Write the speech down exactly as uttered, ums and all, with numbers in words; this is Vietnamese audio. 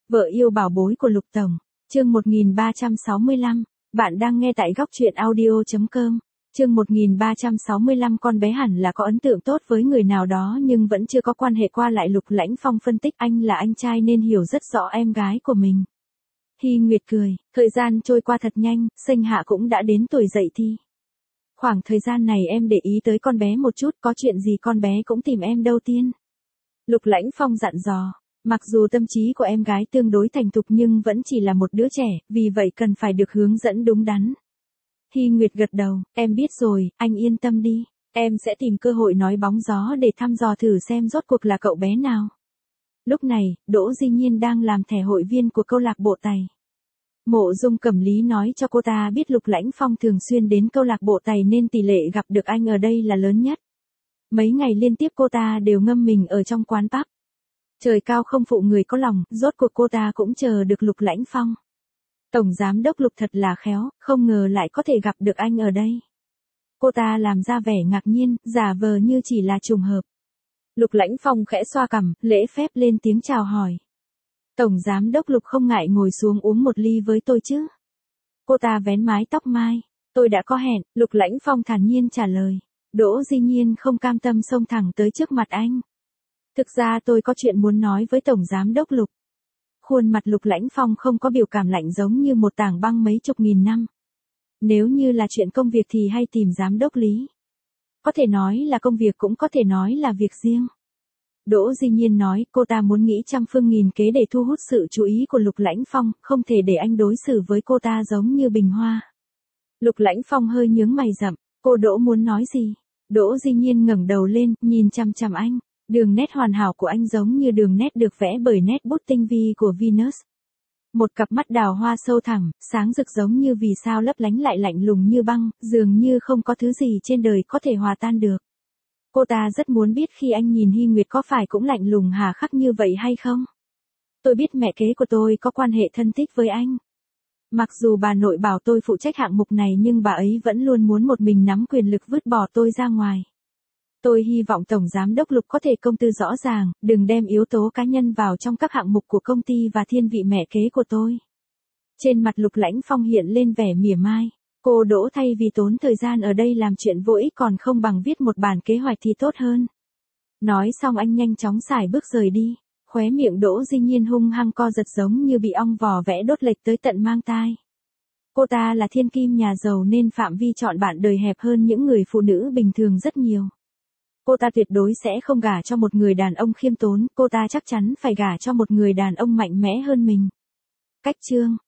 Vợ yêu bảo bối của Lục Tổng, chương một nghìn ba trăm sáu mươi lăm, bạn đang nghe tại góc truyện audio chấm com. Chương một nghìn ba trăm sáu mươi lăm con bé hẳn là có ấn tượng tốt với người nào đó nhưng vẫn chưa có quan hệ qua lại. Lục Lãnh Phong phân tích anh là anh trai nên hiểu rất rõ em gái của mình. Hy Nguyệt cười, thời gian trôi qua thật nhanh, Sinh Hạ cũng đã đến tuổi dậy thì. Khoảng thời gian này em để ý tới con bé một chút, có chuyện gì con bé cũng tìm em đâu tiên. Lục Lãnh Phong dặn dò, mặc dù tâm trí của em gái tương đối thành thục nhưng vẫn chỉ là một đứa trẻ, vì vậy cần phải được hướng dẫn đúng đắn. Hy Nguyệt gật đầu, em biết rồi, anh yên tâm đi, em sẽ tìm cơ hội nói bóng gió để thăm dò thử xem rốt cuộc là cậu bé nào. Lúc này, Đỗ Di Nhiên đang làm thẻ hội viên của câu lạc bộ Tày. Mộ Dung Cẩm Lý nói cho cô ta biết Lục Lãnh Phong thường xuyên đến câu lạc bộ Tày nên tỷ lệ gặp được anh ở đây là lớn nhất. Mấy ngày liên tiếp cô ta đều ngâm mình ở trong quán pub. Trời cao không phụ người có lòng, rốt cuộc cô ta cũng chờ được Lục Lãnh Phong. Tổng giám đốc Lục thật là khéo, không ngờ lại có thể gặp được anh ở đây. Cô ta làm ra vẻ ngạc nhiên, giả vờ như chỉ là trùng hợp. Lục Lãnh Phong khẽ xoa cằm, lễ phép lên tiếng chào hỏi. Tổng giám đốc Lục không ngại ngồi xuống uống một ly với tôi chứ? Cô ta vén mái tóc mai. Tôi đã có hẹn, Lục Lãnh Phong thản nhiên trả lời. Đỗ Di Nhiên không cam tâm xông thẳng tới trước mặt anh. Thực ra tôi có chuyện muốn nói với Tổng giám đốc Lục. Khuôn mặt Lục Lãnh Phong không có biểu cảm lạnh giống như một tảng băng mấy chục nghìn năm. Nếu như là chuyện công việc thì hay tìm giám đốc Lý. Có thể nói là công việc cũng có thể nói là việc riêng. Đỗ Di Nhiên nói cô ta muốn nghĩ trăm phương nghìn kế để thu hút sự chú ý của Lục Lãnh Phong, không thể để anh đối xử với cô ta giống như bình hoa. Lục Lãnh Phong hơi nhướng mày rậm, cô Đỗ muốn nói gì? Đỗ Di Nhiên ngẩng đầu lên, nhìn chằm chằm anh. Đường nét hoàn hảo của anh giống như đường nét được vẽ bởi nét bút tinh vi của Venus. Một cặp mắt đào hoa sâu thẳm, sáng rực giống như vì sao lấp lánh lại lạnh lùng như băng, dường như không có thứ gì trên đời có thể hòa tan được. Cô ta rất muốn biết khi anh nhìn Hy Nguyệt có phải cũng lạnh lùng hà khắc như vậy hay không? Tôi biết mẹ kế của tôi có quan hệ thân thích với anh. Mặc dù bà nội bảo tôi phụ trách hạng mục này nhưng bà ấy vẫn luôn muốn một mình nắm quyền lực vứt bỏ tôi ra ngoài. Tôi hy vọng Tổng Giám đốc Lục có thể công tư rõ ràng, đừng đem yếu tố cá nhân vào trong các hạng mục của công ty và thiên vị mẹ kế của tôi. Trên mặt Lục Lãnh Phong hiện lên vẻ mỉa mai. Cô Đỗ thay vì tốn thời gian ở đây làm chuyện vô ích còn không bằng viết một bản kế hoạch thì tốt hơn. Nói xong anh nhanh chóng xài bước rời đi. Khóe miệng Đỗ Di Nhiên hung hăng co giật giống như bị ong vò vẽ đốt lệch tới tận mang tai. Cô ta là thiên kim nhà giàu nên phạm vi chọn bạn đời hẹp hơn những người phụ nữ bình thường rất nhiều. Cô ta tuyệt đối sẽ không gả cho một người đàn ông khiêm tốn, cô ta chắc chắn phải gả cho một người đàn ông mạnh mẽ hơn mình. Cách chương